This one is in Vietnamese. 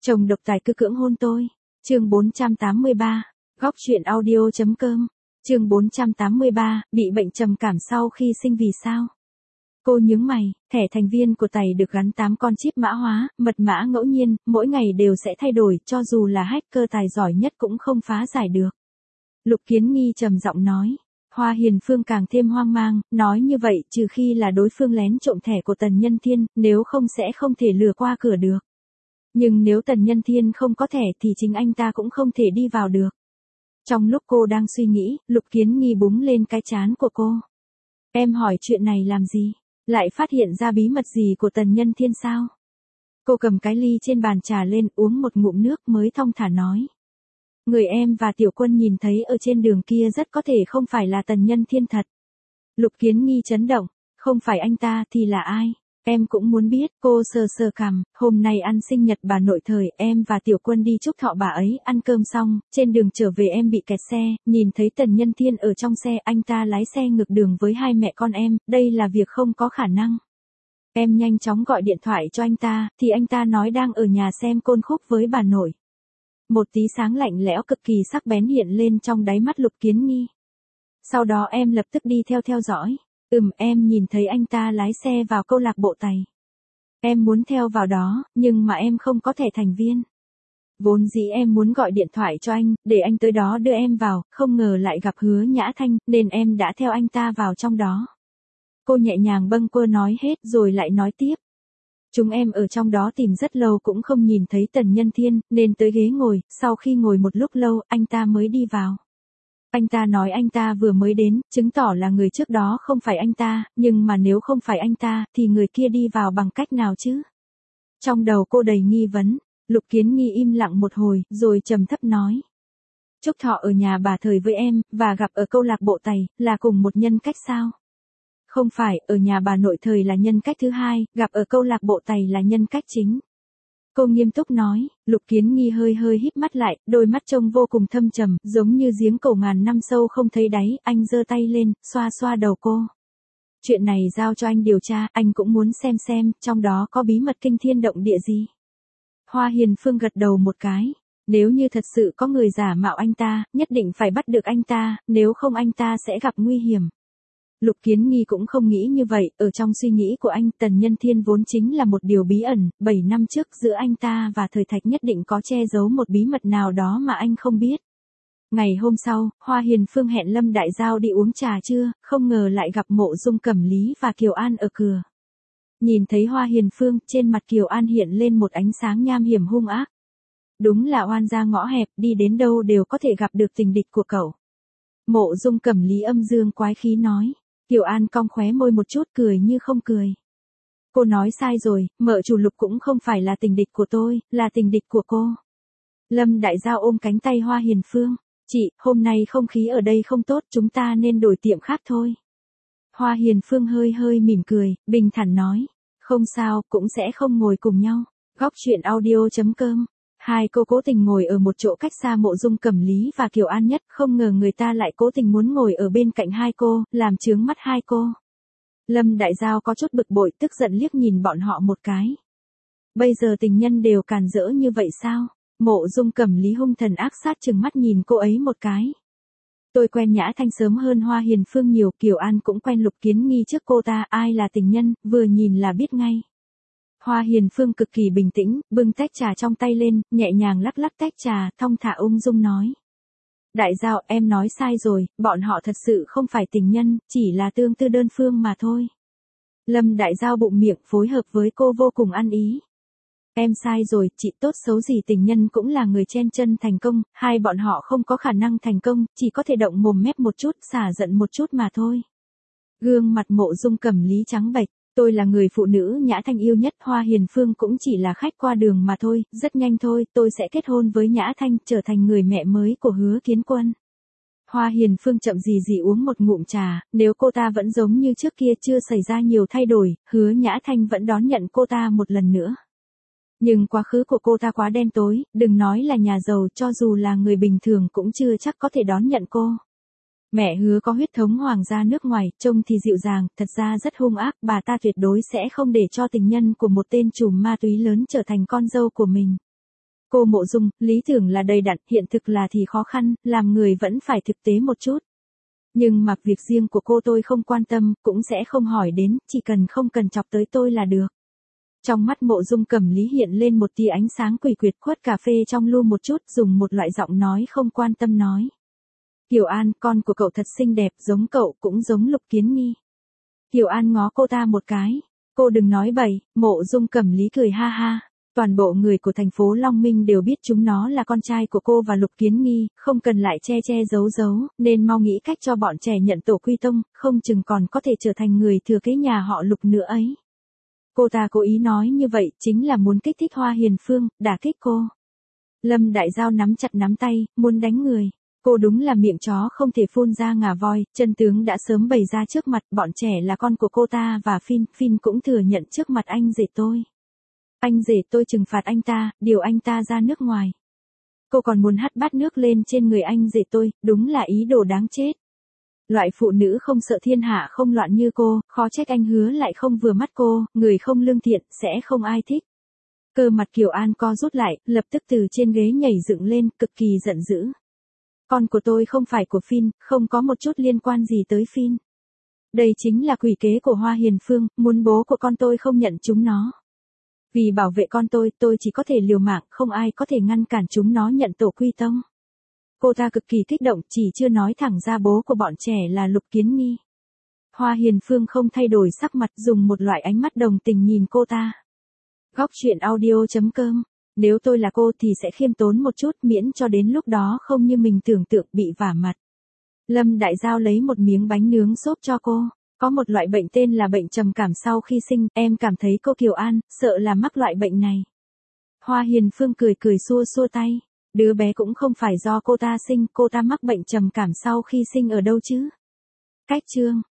Chồng độc tài cứ cưỡng hôn tôi. Chương 483. Góc truyện audio.com. Chương 483, bị bệnh trầm cảm sau khi sinh vì sao? Cô nhướng mày, thẻ thành viên của Tài được gắn 8 con chip mã hóa, mật mã ngẫu nhiên, mỗi ngày đều sẽ thay đổi, cho dù là hacker tài giỏi nhất cũng không phá giải được. Lục Kiến Nghi trầm giọng nói. Hoa Hiền Phương càng thêm hoang mang, nói như vậy trừ khi là đối phương lén trộm thẻ của Tần Nhân Thiên, nếu không sẽ không thể lừa qua cửa được. Nhưng nếu Tần Nhân Thiên không có thẻ thì chính anh ta cũng không thể đi vào được. Trong lúc cô đang suy nghĩ, Lục Kiến Nghi búng lên cái trán của cô. Em hỏi chuyện này làm gì? Lại phát hiện ra bí mật gì của Tần Nhân Thiên sao? Cô cầm cái ly trên bàn trà lên uống một ngụm nước mới thong thả nói. Người em và Tiểu Quân nhìn thấy ở trên đường kia rất có thể không phải là Tần Nhân Thiên thật. Lục Kiến Nghi chấn động, không phải anh ta thì là ai? Em cũng muốn biết, cô sờ sờ cằm, hôm nay ăn sinh nhật bà nội thời, em và Tiểu Quân đi chúc thọ bà ấy, ăn cơm xong, trên đường trở về em bị kẹt xe, nhìn thấy Tần Nhân Thiên ở trong xe, anh ta lái xe ngược đường với hai mẹ con em, đây là việc không có khả năng. Em nhanh chóng gọi điện thoại cho anh ta, thì anh ta nói đang ở nhà xem Côn Khúc với bà nội. Một tí sáng lạnh lẽo cực kỳ sắc bén hiện lên trong đáy mắt Lục Kiến Nghi. Sau đó em lập tức đi theo dõi. Em nhìn thấy anh ta lái xe vào câu lạc bộ Tài. Em muốn theo vào đó, nhưng mà em không có thẻ thành viên. Vốn dĩ em muốn gọi điện thoại cho anh, để anh tới đó đưa em vào, không ngờ lại gặp Hứa Nhã Thanh, nên em đã theo anh ta vào trong đó. Cô nhẹ nhàng bâng quơ nói hết rồi lại nói tiếp. Chúng em ở trong đó tìm rất lâu cũng không nhìn thấy Tần Nhân Thiên, nên tới ghế ngồi, sau khi ngồi một lúc lâu, anh ta mới đi vào. Anh ta nói anh ta vừa mới đến, chứng tỏ là người trước đó không phải anh ta, nhưng mà nếu không phải anh ta, thì người kia đi vào bằng cách nào chứ? Trong đầu cô đầy nghi vấn, Lục Kiến Nghi im lặng một hồi, rồi trầm thấp nói. Chúc thọ ở nhà bà Thời với em, và gặp ở câu lạc bộ Tài, là cùng một nhân cách sao? Không phải, ở nhà bà nội Thời là nhân cách thứ hai, gặp ở câu lạc bộ Tài là nhân cách chính. Cô nghiêm túc nói, Lục Kiến Nghi hơi híp mắt lại, đôi mắt trông vô cùng thâm trầm, giống như giếng cổ ngàn năm sâu không thấy đáy, anh giơ tay lên, xoa đầu cô. Chuyện này giao cho anh điều tra, anh cũng muốn xem, trong đó có bí mật kinh thiên động địa gì. Hoa Hiền Phương gật đầu một cái, nếu như thật sự có người giả mạo anh ta, nhất định phải bắt được anh ta, nếu không anh ta sẽ gặp nguy hiểm. Lục Kiến Nghi cũng không nghĩ như vậy, ở trong suy nghĩ của anh, Tần Nhân Thiên vốn chính là một điều bí ẩn, 7 năm trước giữa anh ta và Thời Thạch nhất định có che giấu một bí mật nào đó mà anh không biết. Ngày hôm sau, Hoa Hiền Phương hẹn Lâm Đại Giao đi uống trà trưa, không ngờ lại gặp Mộ Dung Cẩm Lý và Kiều An ở cửa. Nhìn thấy Hoa Hiền Phương, trên mặt Kiều An hiện lên một ánh sáng nham hiểm hung ác. Đúng là oan gia ngõ hẹp, đi đến đâu đều có thể gặp được tình địch của cậu. Mộ Dung Cẩm Lý âm dương quái khí nói. Kiều An cong khóe môi một chút cười như không cười. Cô nói sai rồi, mợ chủ Lục cũng không phải là tình địch của tôi, là tình địch của cô. Lâm Đại Giao ôm cánh tay Hoa Hiền Phương. Chị, hôm nay không khí ở đây không tốt, chúng ta nên đổi tiệm khác thôi. Hoa Hiền Phương hơi mỉm cười, bình thản nói. Không sao, cũng sẽ không ngồi cùng nhau. Góc truyện audio.com. Hai cô cố tình ngồi ở một chỗ cách xa Mộ Dung Cẩm Lý và Kiều An nhất, không ngờ người ta lại cố tình muốn ngồi ở bên cạnh hai cô, làm chướng mắt hai cô. Lâm Đại Giao có chút bực bội, tức giận liếc nhìn bọn họ một cái. Bây giờ tình nhân đều càn rỡ như vậy sao? Mộ Dung Cẩm Lý hung thần ác sát trừng mắt nhìn cô ấy một cái. Tôi quen Nhã Thanh sớm hơn Hoa Hiền Phương nhiều, Kiều An cũng quen Lục Kiến Nghi trước cô ta, ai là tình nhân, vừa nhìn là biết ngay. Hoa Hiền Phương cực kỳ bình tĩnh, bưng tách trà trong tay lên, nhẹ nhàng lắc tách trà, thong thả ung dung nói. Đại Giao, em nói sai rồi, bọn họ thật sự không phải tình nhân, chỉ là tương tư đơn phương mà thôi. Lâm Đại Giao bụng miệng phối hợp với cô vô cùng ăn ý. Em sai rồi, chị tốt xấu gì tình nhân cũng là người chen chân thành công, hai bọn họ không có khả năng thành công, chỉ có thể động mồm mép một chút, xả giận một chút mà thôi. Gương mặt Mộ Dung Cẩm Lý trắng bệch. Tôi là người phụ nữ Nhã Thanh yêu nhất, Hoa Hiền Phương cũng chỉ là khách qua đường mà thôi, rất nhanh thôi, tôi sẽ kết hôn với Nhã Thanh, trở thành người mẹ mới của Hứa Kiến Quân. Hoa Hiền Phương chậm gì uống một ngụm trà, nếu cô ta vẫn giống như trước kia chưa xảy ra nhiều thay đổi, Hứa Nhã Thanh vẫn đón nhận cô ta một lần nữa. Nhưng quá khứ của cô ta quá đen tối, đừng nói là nhà giàu, cho dù là người bình thường cũng chưa chắc có thể đón nhận cô. Mẹ Hứa có huyết thống hoàng gia nước ngoài, trông thì dịu dàng, thật ra rất hung ác, bà ta tuyệt đối sẽ không để cho tình nhân của một tên trùm ma túy lớn trở thành con dâu của mình. Cô Mộ Dung, lý tưởng là đầy đặn, hiện thực là thì khó khăn, làm người vẫn phải thực tế một chút. Nhưng mặc việc riêng của cô tôi không quan tâm, cũng sẽ không hỏi đến, chỉ cần không cần chọc tới tôi là được. Trong mắt Mộ Dung Cẩm Lý hiện lên một tia ánh sáng quỷ quyệt, khuất cà phê trong lu một chút, dùng một loại giọng nói không quan tâm nói. Kiều An, con của cậu thật xinh đẹp, giống cậu, cũng giống Lục Kiến Nghi. Kiều An ngó cô ta một cái. Cô đừng nói bậy, Mộ Dung Cẩm Lý cười ha ha. Toàn bộ người của thành phố Long Minh đều biết chúng nó là con trai của cô và Lục Kiến Nghi, không cần lại che che giấu giấu, nên mau nghĩ cách cho bọn trẻ nhận tổ quy tông, không chừng còn có thể trở thành người thừa kế nhà họ Lục nữa ấy. Cô ta cố ý nói như vậy, chính là muốn kích thích Hoa Hiền Phương, đả kích cô. Lâm Đại Giao nắm chặt nắm tay, muốn đánh người. Cô đúng là miệng chó không thể phun ra ngà voi, chân tướng đã sớm bày ra trước mặt, bọn trẻ là con của cô ta và Phin cũng thừa nhận trước mặt anh rể tôi. Anh rể tôi trừng phạt anh ta, điều anh ta ra nước ngoài. Cô còn muốn hắt bát nước lên trên người anh rể tôi, đúng là ý đồ đáng chết. Loại phụ nữ không sợ thiên hạ không loạn như cô, khó trách anh Hứa lại không vừa mắt cô, người không lương thiện, sẽ không ai thích. Cơ mặt Kiều An co rút lại, lập tức từ trên ghế nhảy dựng lên, cực kỳ giận dữ. Con của tôi không phải của Phin, không có một chút liên quan gì tới Phin. Đây chính là quỷ kế của Hoa Hiền Phương, muốn bố của con tôi không nhận chúng nó. Vì bảo vệ con tôi chỉ có thể liều mạng, không ai có thể ngăn cản chúng nó nhận tổ quy tông. Cô ta cực kỳ kích động, chỉ chưa nói thẳng ra bố của bọn trẻ là Lục Kiến Nghi. Hoa Hiền Phương không thay đổi sắc mặt, dùng một loại ánh mắt đồng tình nhìn cô ta. Góc truyện audio.com. Nếu tôi là cô thì sẽ khiêm tốn một chút, miễn cho đến lúc đó không như mình tưởng tượng bị vả mặt. Lâm Đại Giao lấy một miếng bánh nướng xốp cho cô. Có một loại bệnh tên là bệnh trầm cảm sau khi sinh, em cảm thấy cô Kiều An, sợ là mắc loại bệnh này. Hoa Hiền Phương cười cười xua xua tay. Đứa bé cũng không phải do cô ta sinh, cô ta mắc bệnh trầm cảm sau khi sinh ở đâu chứ. Cách chương.